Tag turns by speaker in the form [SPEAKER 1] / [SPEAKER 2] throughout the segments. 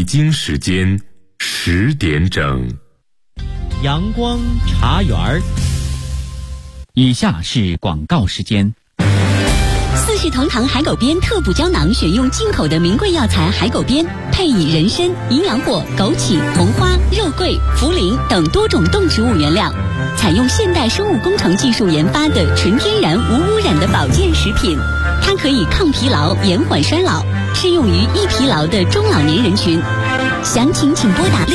[SPEAKER 1] 京时间10点整。
[SPEAKER 2] 阳光茶园儿，
[SPEAKER 3] 以下是广告时间。
[SPEAKER 4] 四世同堂海狗鞭特补胶囊选用进口的名贵药材海狗鞭，配以人参、营养果、枸杞、红花、肉桂、茯苓等多种动植物原料，采用现代生物工程技术研发的纯天然无污染的保健食品。它可以抗疲劳、延缓衰老，适用于易疲劳的中老年人群。详情请拨打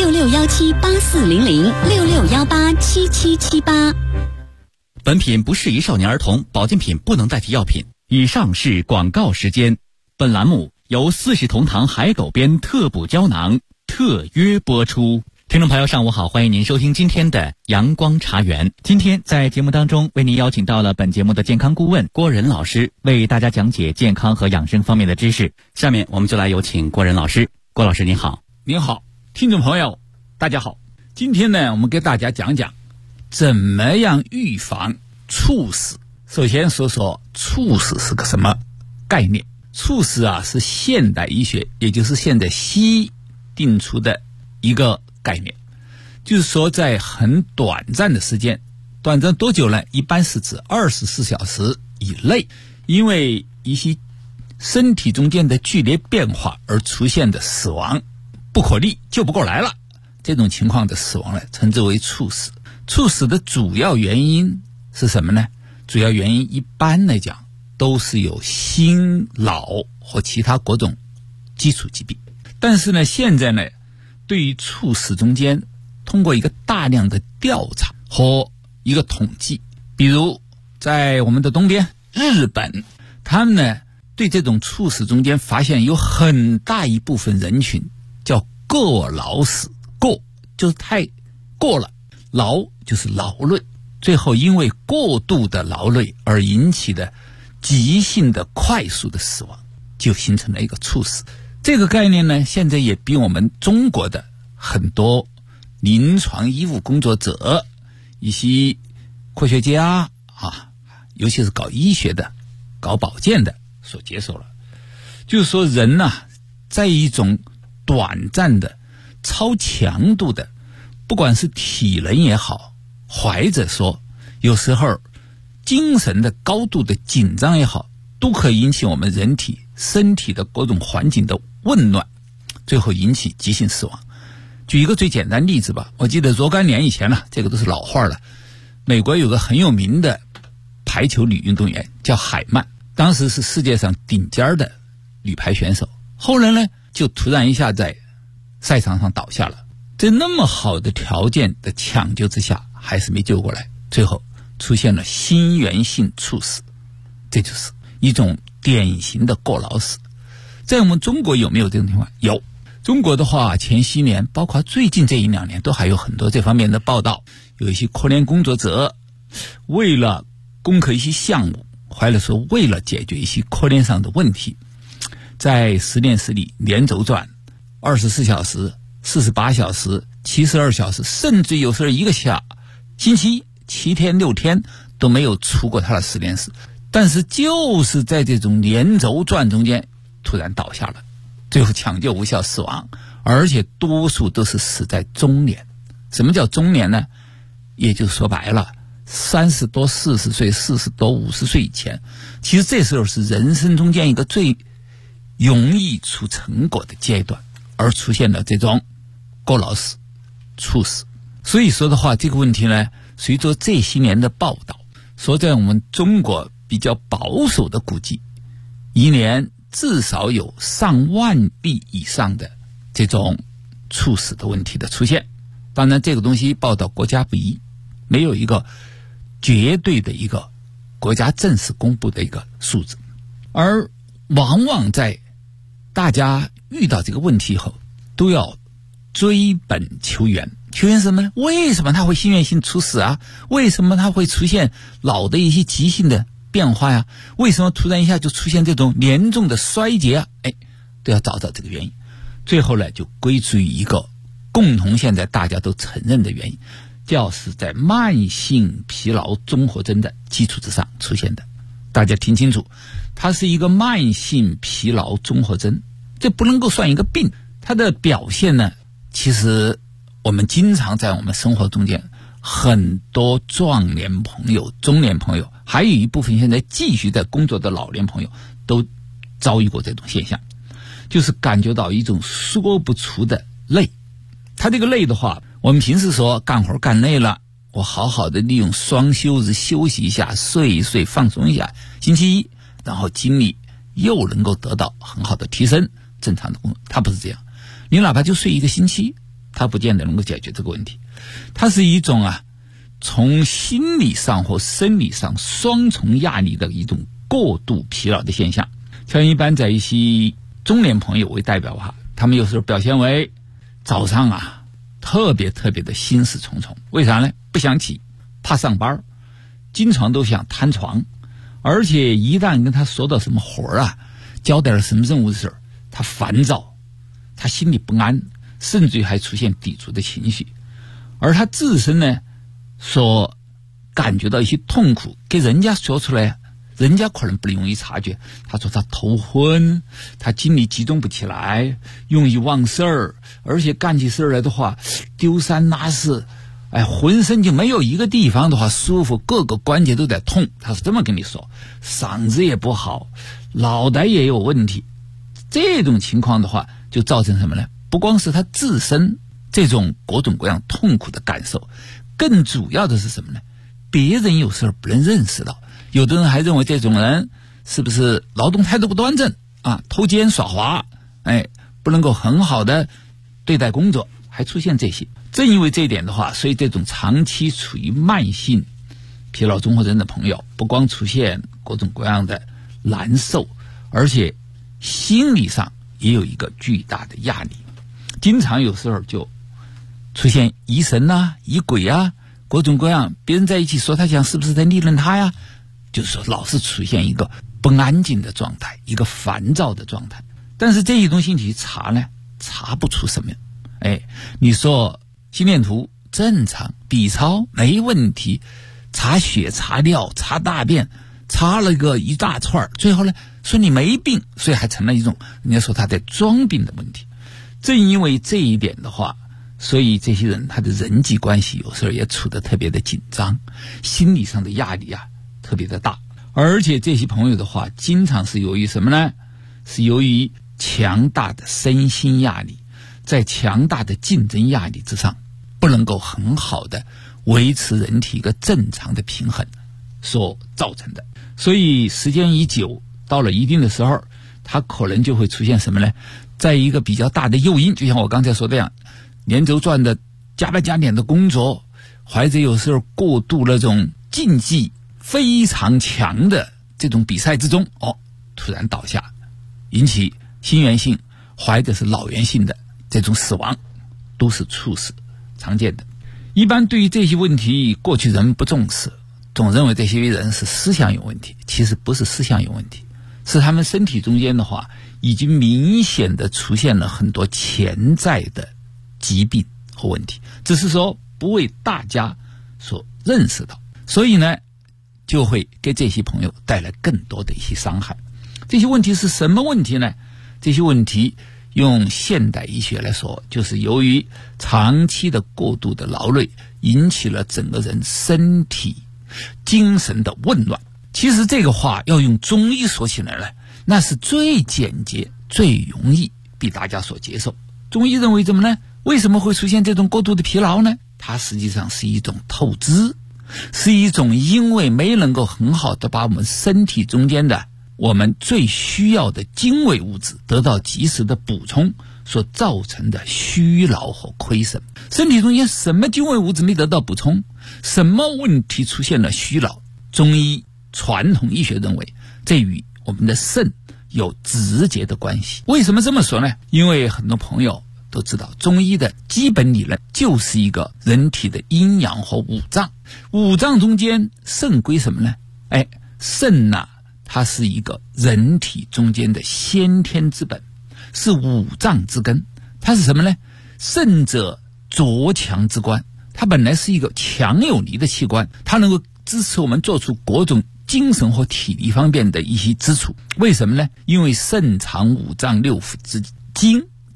[SPEAKER 4] 6617840066187778。
[SPEAKER 3] 本品不适宜少年儿童，保健品不能代替药品。以上是广告时间。本栏目由四世同堂海狗鞭特补胶囊特约播出。听众朋友上午好，欢迎您收听今天的阳光茶园。今天在节目当中为您邀请到了本节目的健康顾问郭仁老师，为大家讲解健康和养生方面的知识。下面我们就来有请郭仁老师。郭老师您好。
[SPEAKER 5] 您好，听众朋友大家好。今天呢，我们给大家讲讲怎么样预防猝死。首先说说猝死是个什么概念。猝死啊，是现代医学，也就是现在西医定出的一个概念，就是说在很短暂的时间，短暂多久呢？一般是指24小时以内，因为一些身体中间的剧烈变化而出现的死亡，不可逆，救不过来了，这种情况的死亡呢，称之为猝死。猝死的主要原因是什么呢？主要原因一般来讲都是有心脑和其他各种基础疾病。但是呢，现在呢，对于猝死中间通过一个大量的调查和一个统计，比如在我们的东边日本，他们呢对这种猝死中间发现有很大一部分人群叫过劳死，过就是太过了，劳就是劳累，最后因为过度的劳累而引起的急性的快速的死亡，就形成了一个猝死。这个概念呢，现在也比我们中国的很多临床医务工作者、一些科学家尤其是搞医学的、搞保健的所接受了。就是说人呢，在一种短暂的、超强度的，不管是体能也好，或者说有时候精神的高度的紧张也好，都可以引起我们人体身体的各种环境的紊乱，最后引起急性死亡。举一个最简单例子吧，我记得若干年以前了，这个都是老话了。美国有个很有名的排球女运动员叫海曼，当时是世界上顶尖的女排选手，后来呢就突然一下在赛场上倒下了，在那么好的条件的抢救之下还是没救过来，最后出现了心源性猝死。这就是一种典型的过劳死。在我们中国有没有这种情况？有。中国的话，前些年包括最近这1-2年都还有很多这方面的报道，有一些科研工作者为了攻克一些项目，或者说为了解决一些科研上的问题，在实验室里连轴转24小时、48小时、72小时，甚至有时候一个星期7天6天都没有出过他的实验室，但是就是在这种连轴转中间突然倒下了，最后抢救无效死亡，而且多数都是死在中年。什么叫中年呢？也就是说白了，30多40岁、40多50岁以前，其实这时候是人生中间一个最容易出成果的阶段，而出现了这种过劳死、猝死。所以说的话，这个问题呢，随着这些年的报道，说在我们中国比较保守的估计，一年至少有上万例以上的这种猝死的问题的出现。当然这个东西报道国家不一，没有一个绝对的一个国家正式公布的一个数字。而往往在大家遇到这个问题后，都要追本求源。求源什么呢？为什么他会心源性猝死啊？为什么他会出现脑的一些急性的变化呀？为什么突然一下就出现这种严重的衰竭啊？都要找找这个原因。最后呢，就归属于一个共同现在大家都承认的原因，就是在慢性疲劳综合征的基础之上出现的。大家听清楚，它是一个慢性疲劳综合征，这不能够算一个病。 它的表现呢，其实我们经常在我们生活中间，很多壮年朋友、中年朋友，还有一部分现在继续在工作的老年朋友，都遭遇过这种现象，就是感觉到一种说不出的累。他这个累的话，我们平时说干活干累了，我好好的利用双休日休息一下，睡一睡，放松一下，星期一然后精力又能够得到很好的提升，正常的工作。他不是这样，你哪怕就睡一个星期，他不见得能够解决这个问题。它是一种从心理上或生理上双重压力的一种过度疲劳的现象。像一般在一些中年朋友为代表他们有时候表现为早上特别的心事重重。为啥呢？不想起，怕上班，经常都想瘫床，而且一旦跟他说到什么活交代了什么任务的时候，他烦躁，他心里不安，甚至于还出现抵触的情绪。而他自身呢，所感觉到一些痛苦，给人家说出来，人家可能不容易察觉。他说他头昏，他精力集中不起来，容易忘事儿，而且干起事儿来的话丢三落四，浑身就没有一个地方的话舒服，各个关节都在痛。他是这么跟你说，嗓子也不好，脑袋也有问题。这种情况的话，就造成什么呢？不光是他自身这种各种各样痛苦的感受，更主要的是什么呢？别人有时候不能认识到，有的人还认为这种人是不是劳动态度不端正偷奸耍滑，不能够很好的对待工作，还出现这些。正因为这一点的话，所以这种长期处于慢性疲劳综合征的朋友，不光出现各种各样的难受，而且心理上也有一个巨大的压力，经常有时候就出现疑神疑鬼各种各样，别人在一起说他想是不是在利用他就是说老是出现一个不安静的状态，一个烦躁的状态。但是这些东西你查呢，查不出什么。你说心电图正常，B 超没问题，查血查尿查大便查了个一大串，最后呢说你没病，所以还成了一种人家说他在装病的问题。正因为这一点的话，所以这些人他的人际关系有时候也处得特别的紧张，心理上的压力特别的大。而且这些朋友的话，经常是由于什么呢？是由于强大的身心压力，在强大的竞争压力之上，不能够很好的维持人体一个正常的平衡所造成的。所以时间一久，到了一定的时候，它可能就会出现什么呢？在一个比较大的诱因，就像我刚才说的样，连轴转的加班加点的工作，或者有时候过度那种竞技非常强的这种比赛之中，突然倒下，引起心源性或者是脑源性的这种死亡，都是猝死常见的。一般对于这些问题，过去人不重视，总认为这些人是思想有问题。其实不是思想有问题，是他们身体中间的话，已经明显的出现了很多潜在的疾病和问题，只是说不为大家所认识到，所以呢就会给这些朋友带来更多的一些伤害。这些问题是什么问题呢？这些问题用现代医学来说，就是由于长期的过度的劳累，引起了整个人身体精神的紊乱。其实这个话要用中医说起来呢，那是最简洁最容易被大家所接受。中医认为怎么呢？为什么会出现这种过度的疲劳呢？它实际上是一种透支，是一种因为没能够很好的把我们身体中间的我们最需要的精微物质得到及时的补充所造成的虚劳和亏损。身体中间什么精微物质没得到补充，什么问题出现了虚劳，中医传统医学认为这与我们的肾有直接的关系。为什么这么说呢？因为很多朋友都知道，中医的基本理论就是一个人体的阴阳和五脏。五脏中间肾归什么呢？肾它是一个人体中间的先天之本，是五脏之根。它是什么呢？肾者浊强之官，它本来是一个强有力的器官，它能够支持我们做出各种精神和体力方面的一些支出。为什么呢？因为肾藏五脏六腑之精，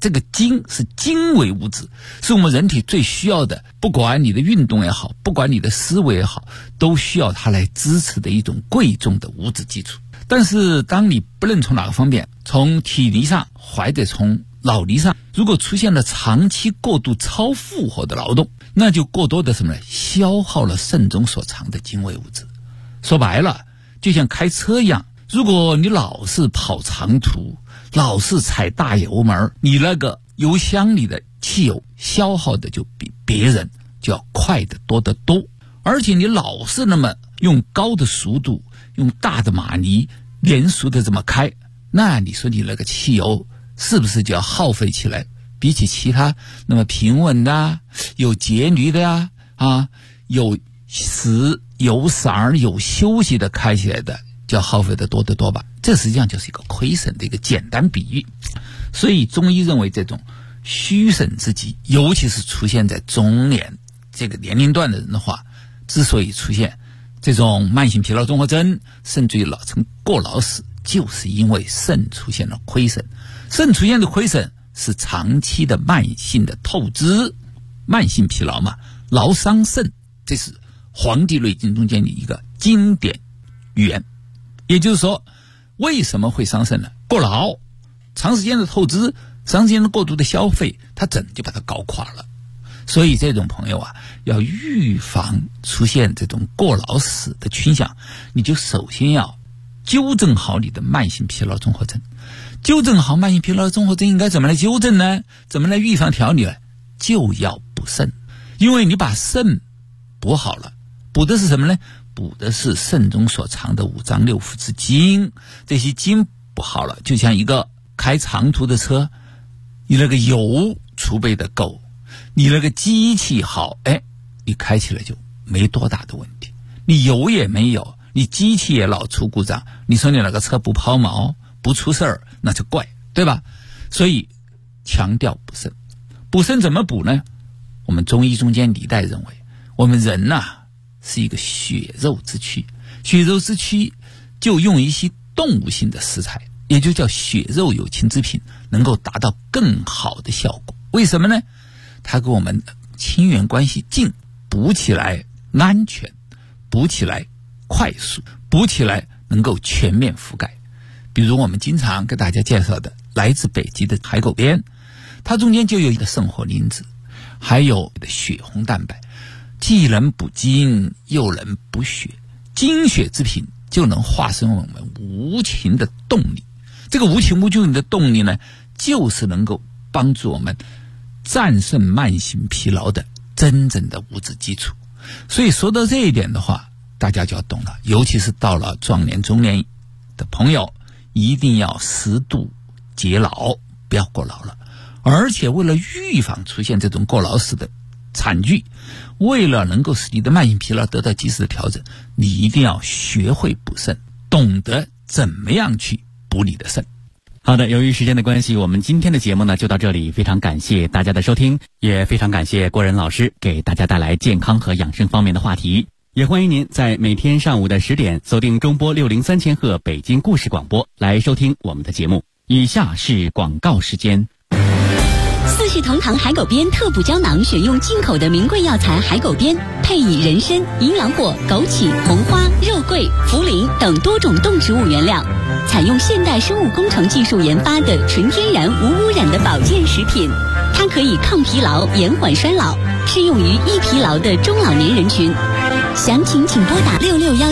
[SPEAKER 5] 这个精是精微物质，是我们人体最需要的，不管你的运动也好，不管你的思维也好，都需要它来支持的一种贵重的物质基础。但是当你不论从哪个方面，从体力上或者从脑力上，如果出现了长期过度超负荷的劳动，那就过多的什么呢？消耗了肾中所藏的精微物质。说白了，就像开车一样，如果你老是跑长途，老是踩大油门，你那个油箱里的汽油消耗的就比别人就要快得多得多。而且你老是那么用高的速度，用大的马力连续的这么开，那你说你那个汽油是不是就要耗费起来比起其他那么平稳的有节律的有时有色有休息的开起来的就要耗费的多得多吧？这实际上就是一个亏损的一个简单比喻。所以中医认为这种虚肾之疾，尤其是出现在中年这个年龄段的人的话，之所以出现这种慢性疲劳综合征甚至于老成过劳死，就是因为肾出现了亏损。肾出现的亏损是长期的慢性的透支，慢性疲劳嘛，劳伤肾，这是《黄帝内经》中间的一个经典语言。也就是说，为什么会伤肾呢？过劳，长时间的透支，长时间的过度的消费，它整就把它搞垮了。所以这种朋友要预防出现这种过劳死的倾向，你就首先要纠正好你的慢性疲劳综合征。纠正好慢性疲劳综合征应该怎么来纠正呢？怎么来预防调理呢？就要补肾。因为你把肾补好了，补的是什么呢？补的是肾中所藏的五脏六腑之精。这些精补好了，就像一个开长途的车，你那个油储备的够，你那个机器好，你开起来就没多大的问题。你油也没有，你机器也老出故障，你说你那个车不抛锚不出事儿，那就怪，对吧？所以强调补肾。补肾怎么补呢？我们中医中间历代认为，我们人是一个血肉之躯，血肉之躯就用一些动物性的食材，也就叫血肉有情之品，能够达到更好的效果。为什么呢？它给我们亲缘关系近，补起来安全，补起来快速，补起来能够全面覆盖。比如我们经常给大家介绍的来自北极的海狗鞭，它中间就有一个肾活磷脂，还有血红蛋白，既能补精又能补血，精血之品就能化身我们无情的动力。这个无情无尽的动力呢，就是能够帮助我们战胜慢性疲劳的真正的物质基础。所以说到这一点的话，大家就要懂了，尤其是到了壮年中年的朋友，一定要适度节劳，不要过劳了。而且为了预防出现这种过劳死的惨剧，为了能够使你的慢性疲劳得到及时的调整，你一定要学会补肾，懂得怎么样去补你的肾。
[SPEAKER 3] 好的，由于时间的关系，我们今天的节目呢就到这里，非常感谢大家的收听，也非常感谢郭仁老师给大家带来健康和养生方面的话题。也欢迎您在每天上午的10点锁定中波603千赫北京故事广播来收听我们的节目。以下是广告时间。
[SPEAKER 4] 四世同堂海狗鞭特补胶囊选用进口的名贵药材海狗鞭，配以人参、营养果、枸杞、红花、肉桂、茯苓等多种动植物原料，采用现代生物工程技术研发的纯天然无污染的保健食品。它可以抗疲劳、延缓衰老，适用于易疲劳的中老年人群。详情请拨打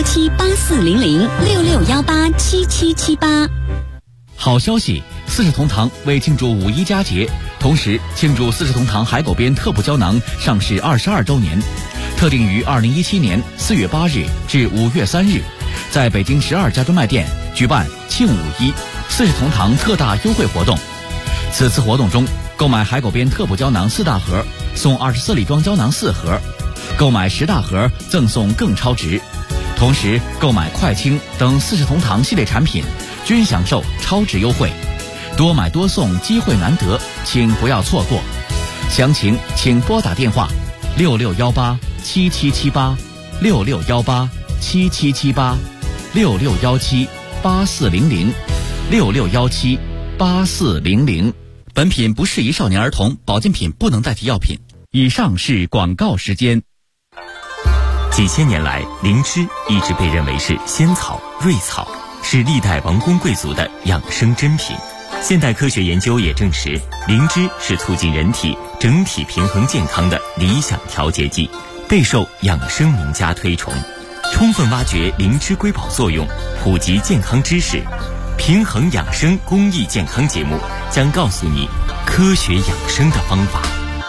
[SPEAKER 4] 6617840066187778。
[SPEAKER 3] 好消息，四世同堂为庆祝五一佳节，同时庆祝四世同堂海狗鞭特补胶囊上市22周年，特定于2017年4月8日至5月3日，在北京12家专卖店举办庆五一四世同堂特大优惠活动。此次活动中，购买海狗鞭特补胶囊4大盒送24粒装胶囊4盒，购买10大盒赠送更超值。同时购买快清等四世同堂系列产品均享受超值优惠，多买多送，机会难得，请不要错过。详情请拨打电话66187778661877786617840066178400。 本品不适宜少年儿童，保健品不能代替药品。以上是广告时间。
[SPEAKER 6] 几千年来，灵芝一直被认为是仙草、瑞草，是历代王公贵族的养生珍品。现代科学研究也证实，灵芝是促进人体整体平衡健康的理想调节剂，备受养生名家推崇。充分挖掘灵芝瑰宝作用，普及健康知识，平衡养生公益健康节目将告诉你科学养生的方法。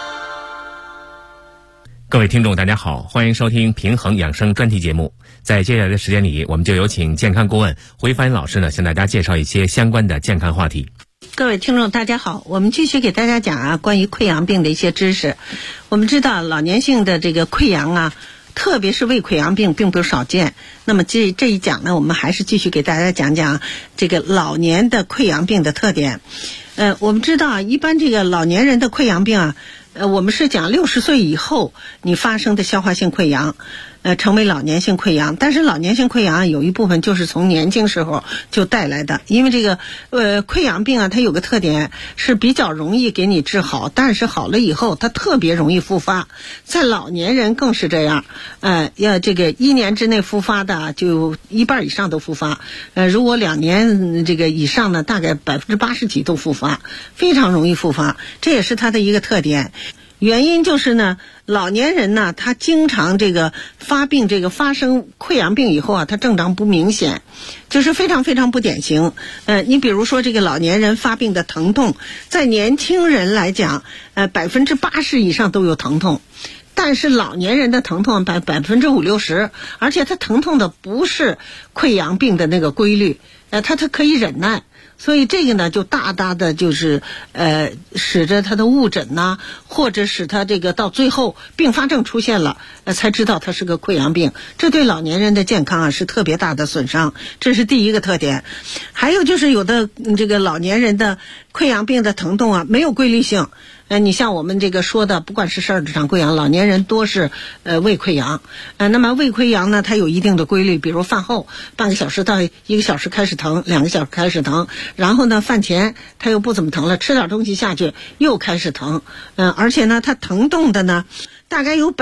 [SPEAKER 7] 各位听众大家好，欢迎收听平衡养生专题节目。在接下来的时间里，我们就有请健康顾问胡一帆老师呢，向大家介绍一些相关的健康话题。
[SPEAKER 8] 各位听众大家好，我们继续给大家讲关于溃疡病的一些知识。我们知道老年性的这个溃疡特别是胃溃疡病并不少见。那么这一讲呢，我们还是继续给大家讲讲这个老年的溃疡病的特点。我们知道一般这个老年人的溃疡病我们是讲60岁以后你发生的消化性溃疡成为老年性溃疡。但是老年性溃疡有一部分就是从年轻时候就带来的，因为这个溃疡病它有个特点是比较容易给你治好，但是好了以后它特别容易复发，在老年人更是这样。这个1年之内复发的就一半以上都复发，如果2年这个以上呢，大概80%几都复发，非常容易复发，这也是它的一个特点。原因就是呢，老年人呢，他经常这个发生溃疡病以后他症状不明显，就是非常非常不典型。你比如说这个老年人发病的疼痛，在年轻人来讲，80%以上都有疼痛。但是老年人的疼痛50-60%，而且他疼痛的不是溃疡病的那个规律，他可以忍耐。所以这个呢，就大大的就是使得他的误诊或者使他这个到最后并发症出现了，才知道他是个溃疡病，这对老年人的健康是特别大的损伤，这是第一个特点。还有就是有的这个老年人的溃疡病的疼痛没有规律性。你像我们这个说的，不管是十二指肠溃疡，老年人多是胃溃疡。那么胃溃疡呢，它有一定的规律，比如饭后半个小时到1个小时开始疼，2个小时开始疼，然后呢饭前它又不怎么疼了，吃点东西下去又开始疼。而且呢，它疼痛的呢，大概有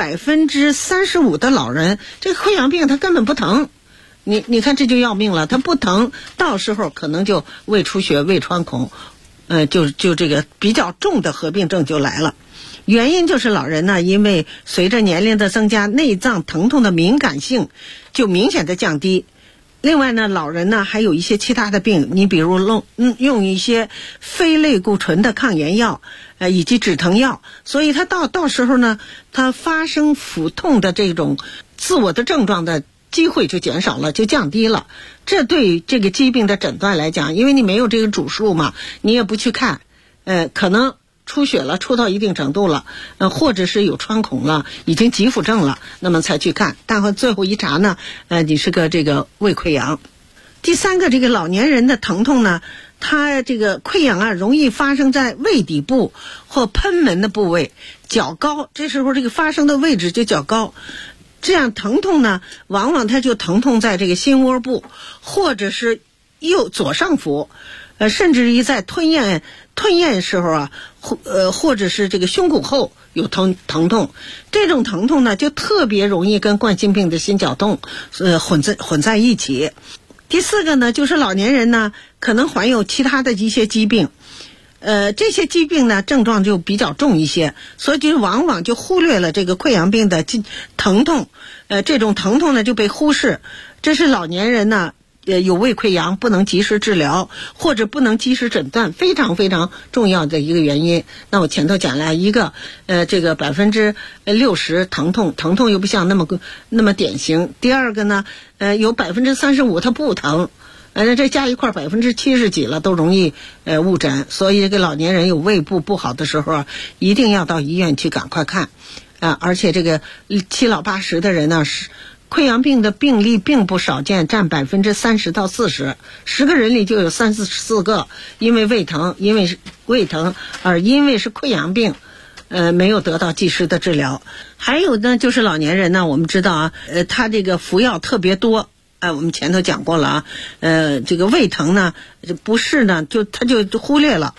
[SPEAKER 8] 35%的老人，这个溃疡病它根本不疼。你看这就要命了，它不疼，到时候可能就胃出血、胃穿孔。就这个比较重的合并症就来了。原因就是老人呢，因为随着年龄的增加，内脏疼痛的敏感性就明显的降低。另外呢，老人呢还有一些其他的病，你比如用一些非类固醇的抗炎药以及止疼药，所以他到时候呢，他发生腹痛的这种自我的症状的机会就减少了，就降低了。这对这个疾病的诊断来讲，因为你没有这个主诉嘛，你也不去看，可能出血了，出到一定程度了，或者是有穿孔了，已经急腹症了，那么才去看，但最后一查呢，你是个这个胃溃疡。第三个，这个老年人的疼痛呢，它这个溃疡容易发生在胃底部或贲门的部位较高，这时候这个发生的位置就较高。这样疼痛呢，往往它就疼痛在这个心窝部，或者是左上腹，甚至于在吞咽时候或者是这个胸骨后有疼痛。这种疼痛呢，就特别容易跟冠心病的心绞痛混在一起。第四个呢，就是老年人呢可能患有其他的一些疾病。这些疾病呢症状就比较重一些，所以就往往就忽略了这个溃疡病的疼痛。这种疼痛呢就被忽视，这是老年人呢有胃溃疡不能及时治疗或者不能及时诊断非常非常重要的一个原因。那我前头讲了一个这个60%疼痛又不像那么典型。第二个呢有35%它不疼，这加一块70%几了都容易误诊。所以这个老年人有胃部不好的时候一定要到医院去赶快看。而且这个7老80的人呢，是溃疡病的病例并不少见，占30%到40%，10个人里就有3-4个因为胃疼而因为是溃疡病没有得到及时的治疗。还有呢，就是老年人呢，我们知道他这个服药特别多。我们前头讲过了这个胃疼呢不是呢他就忽略了。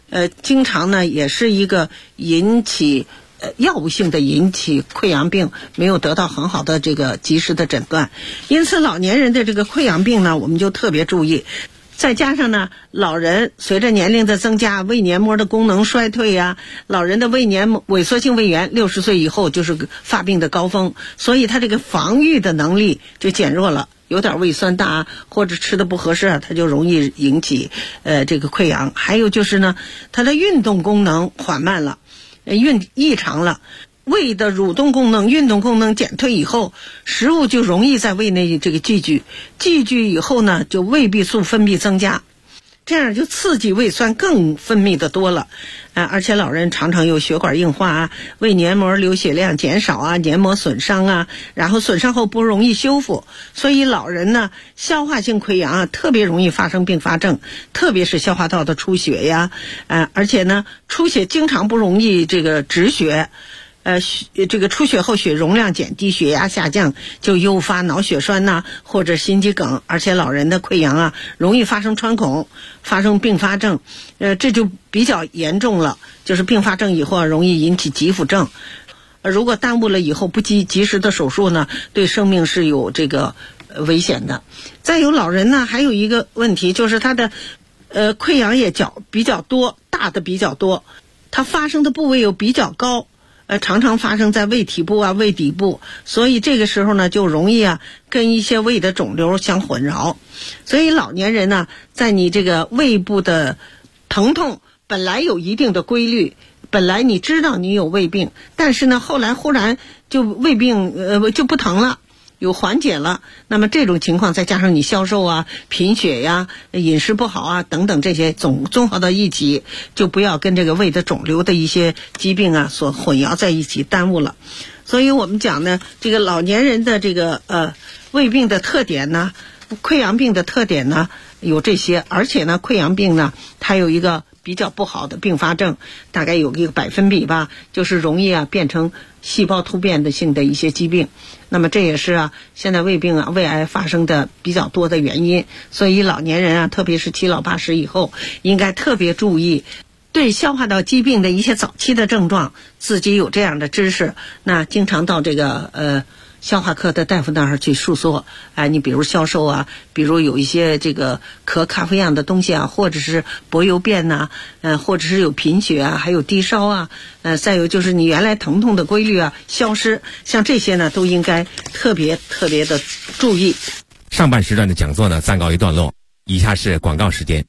[SPEAKER 8] 经常呢也是一个引起药物性的引起溃疡病没有得到很好的这个及时的诊断，因此老年人的这个溃疡病呢，我们就特别注意。再加上呢，老人随着年龄的增加，胃黏膜的功能衰退呀，老人的胃黏膜萎缩性胃炎60岁以后就是发病的高峰，所以他这个防御的能力就减弱了。有点胃酸大或者吃的不合适它就容易引起这个溃疡。还有就是呢，他的运动功能缓慢了，异常了。胃的蠕动功能、运动功能减退以后，食物就容易在胃内这个积聚以后呢，就胃壁素分泌增加，这样就刺激胃酸更分泌的多了。而且老人常常有血管硬化啊，胃黏膜流血量减少啊，黏膜损伤啊，然后损伤后不容易修复，所以老人呢，消化性溃疡啊特别容易发生并发症，特别是消化道的出血呀，而且呢，出血经常不容易这个止血。这个出血后血容量减低，血压下降，就诱发脑血栓呐，或者心肌梗。而且老人的溃疡啊，容易发生穿孔，发生并发症。这就比较严重了，就是并发症以后容易引起急腹症。如果耽误了以后不及时的手术呢，对生命是有这个危险的。再有老人呢，还有一个问题就是他的溃疡也比较多，大的比较多，它发生的部位又比较高。常常发生在胃体部啊、胃底部，所以这个时候呢，就容易跟一些胃的肿瘤相混淆。所以老年人呢，在你这个胃部的疼痛本来有一定的规律，本来你知道你有胃病，但是呢，后来忽然就胃病就不疼了。有缓解了，那么这种情况再加上你消瘦啊、贫血呀、饮食不好啊等等这些综合到一起，就不要跟这个胃的肿瘤的一些疾病啊所混淆在一起，耽误了。所以我们讲呢，这个老年人的这个胃病的特点呢，溃疡病的特点呢有这些，而且呢，溃疡病呢它有一个比较不好的并发症，大概有一个1%吧，就是容易变成细胞突变性的一些疾病。那么这也是现在胃病胃癌发生的比较多的原因。所以老年人特别是7老80以后，应该特别注意对消化道疾病的一些早期的症状，自己有这样的知识，那经常到这个消化科的大夫那儿去述说，你比如消瘦啊，比如有一些这个咳咖啡样的东西啊，或者是薄油便呐，或者是有贫血啊，还有低烧啊，再有就是你原来疼痛的规律消失，像这些呢都应该特别的注意。
[SPEAKER 7] 上半时段的讲座呢暂告一段落，以下是广告时间。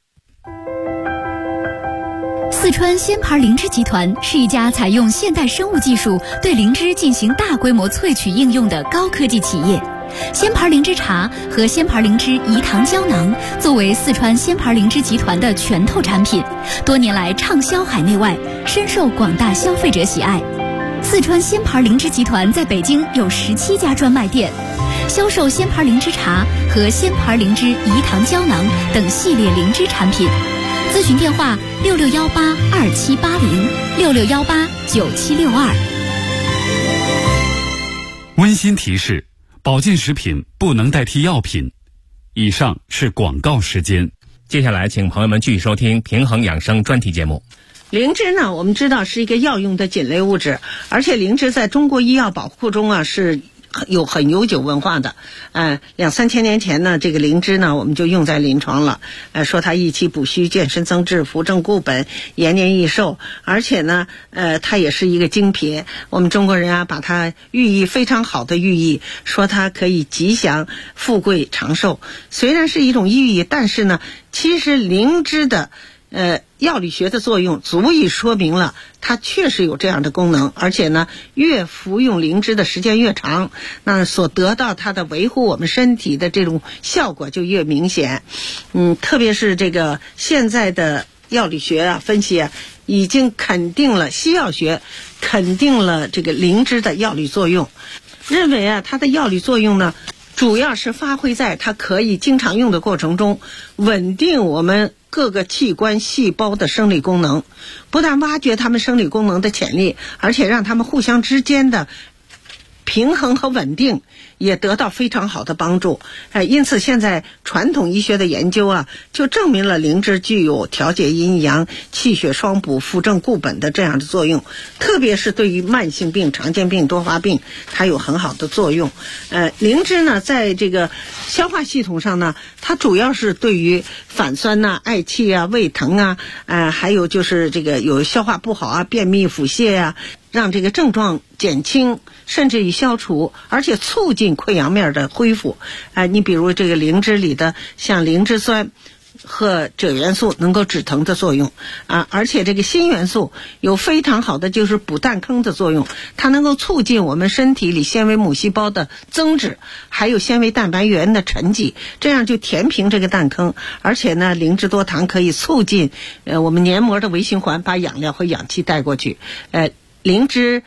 [SPEAKER 9] 四川仙牌灵芝集团是一家采用现代生物技术对灵芝进行大规模萃取应用的高科技企业。仙牌灵芝茶和仙牌灵芝饴糖胶囊作为四川仙牌灵芝集团的拳头产品，多年来畅销海内外，深受广大消费者喜爱。四川仙牌灵芝集团在北京有17家专卖店，销售仙牌灵芝茶和仙牌灵芝饴糖胶囊等系列灵芝产品。咨询电话66182780，66189762。
[SPEAKER 1] 温馨提示：保健食品不能代替药品。以上是广告时间。
[SPEAKER 7] 接下来，请朋友们继续收听平衡养生专题节目。
[SPEAKER 8] 灵芝呢，我们知道是一个药用的菌类物质，而且灵芝在中国医药保护中是有很悠久文化的。2-3千年前呢，这个灵芝呢我们就用在临床了，说它益气补虚、健身增智、扶正固本、延年益寿，而且呢它也是一个精品。我们中国人把它寓意非常好的寓意，说它可以吉祥、富贵、长寿。虽然是一种寓意，但是呢，其实灵芝的药理学的作用足以说明了它确实有这样的功能，而且呢，越服用灵芝的时间越长，那所得到它的维护我们身体的这种效果就越明显。特别是这个现在的药理学分析已经肯定了，西药学肯定了这个灵芝的药理作用，认为它的药理作用呢，主要是发挥在它可以经常用的过程中，稳定我们各个器官细胞的生理功能，不但挖掘它们生理功能的潜力，而且让它们互相之间的平衡和稳定， 也得到非常好的帮助。因此现在传统医学的研究啊，就证明了灵芝具有调节阴阳、气血双补、扶正固本的这样的作用，特别是对于慢性病、常见病、多发病，它有很好的作用。灵芝呢，在这个消化系统上呢，它主要是对于反酸呐、嗳气啊、胃疼啊，还有就是这个有消化不好啊、便秘、腹泻啊，让这个症状减轻，甚至于消除，而且促进溃疡面的恢复。你比如这个灵芝里的像灵芝酸和锗元素能够止疼的作用而且这个锌元素有非常好的就是补弹坑的作用，它能够促进我们身体里纤维母细胞的增殖，还有纤维蛋白原的沉积，这样就填平这个弹坑。而且呢，灵芝多糖可以促进我们黏膜的微循环，把养料和氧气带过去。灵芝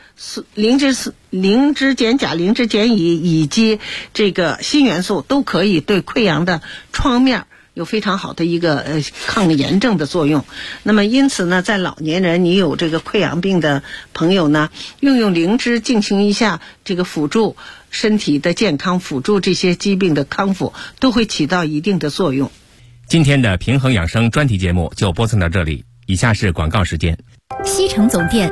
[SPEAKER 8] 碱钾、灵芝碱乙以及这个锌元素都可以对溃疡的创面有非常好的一个抗炎症的作用。那么因此呢，在老年人你有这个溃疡病的朋友呢，用灵芝进行一下这个辅助身体的健康，辅助这些疾病的康复，都会起到一定的作用。
[SPEAKER 7] 今天的平衡养生专题节目就播送到这里，以下是广告时间。
[SPEAKER 9] 西城总店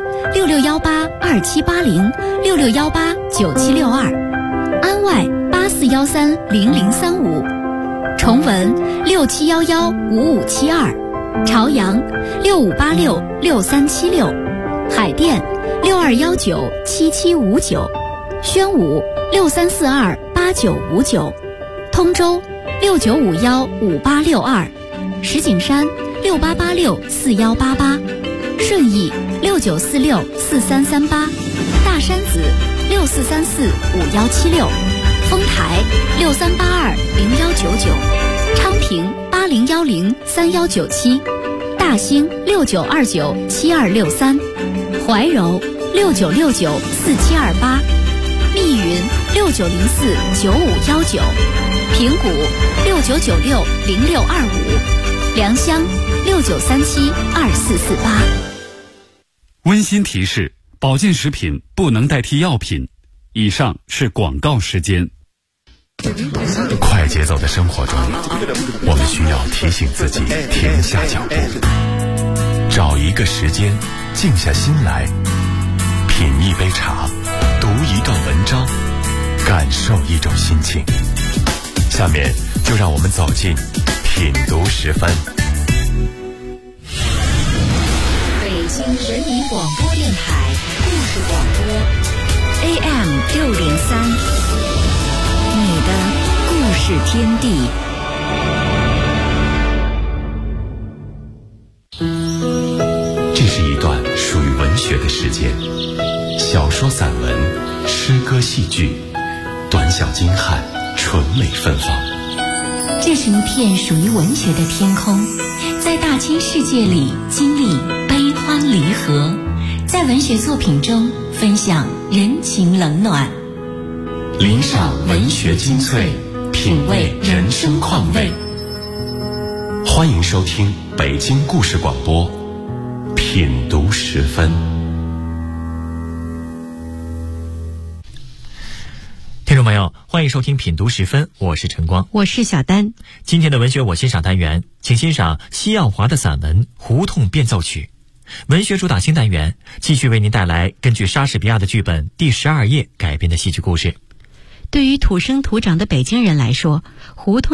[SPEAKER 9] 66182780，66189762，安外84130035，崇文67115572，朝阳65866376，海淀62197759，宣武63428959，通州69515862，石景山68864188，顺义69464338，大山子64345176，丰台63820199，昌平80103197，大兴69297263，怀柔69694728，密云69049519，平谷69960625，良乡69372448。
[SPEAKER 1] 温馨提示：保健食品不能代替药品。以上是广告时间。
[SPEAKER 10] 快节奏的生活中，我们需要提醒自己停下脚步，找一个时间静下心来，品一杯茶，读一段文章，感受一种心情。下面就让我们走进品读10分。
[SPEAKER 11] 北京人民广播电台故事广播 AM603，你的故事天地。
[SPEAKER 10] 这是一段属于文学的时间，小说、散文、诗歌、戏剧，短小精悍，纯美芬芳。
[SPEAKER 11] 这是一片属于文学的天空，在大千世界里经历悲欢离合，在文学作品中分享人情冷暖，
[SPEAKER 10] 聆赏文学精粹，品味人生况味。欢迎收听北京故事广播品读10分。
[SPEAKER 6] 听众朋友，欢迎收听品读10分，我是陈光，
[SPEAKER 12] 我是小丹。
[SPEAKER 6] 今天的文学我欣赏单元，请欣赏奚耀华的散文《胡同变奏曲》。文学主打新单元继续为您带来根据莎士比亚的剧本《第12夜》改编的戏剧故事。
[SPEAKER 12] 对于土生土长的北京人来说，胡同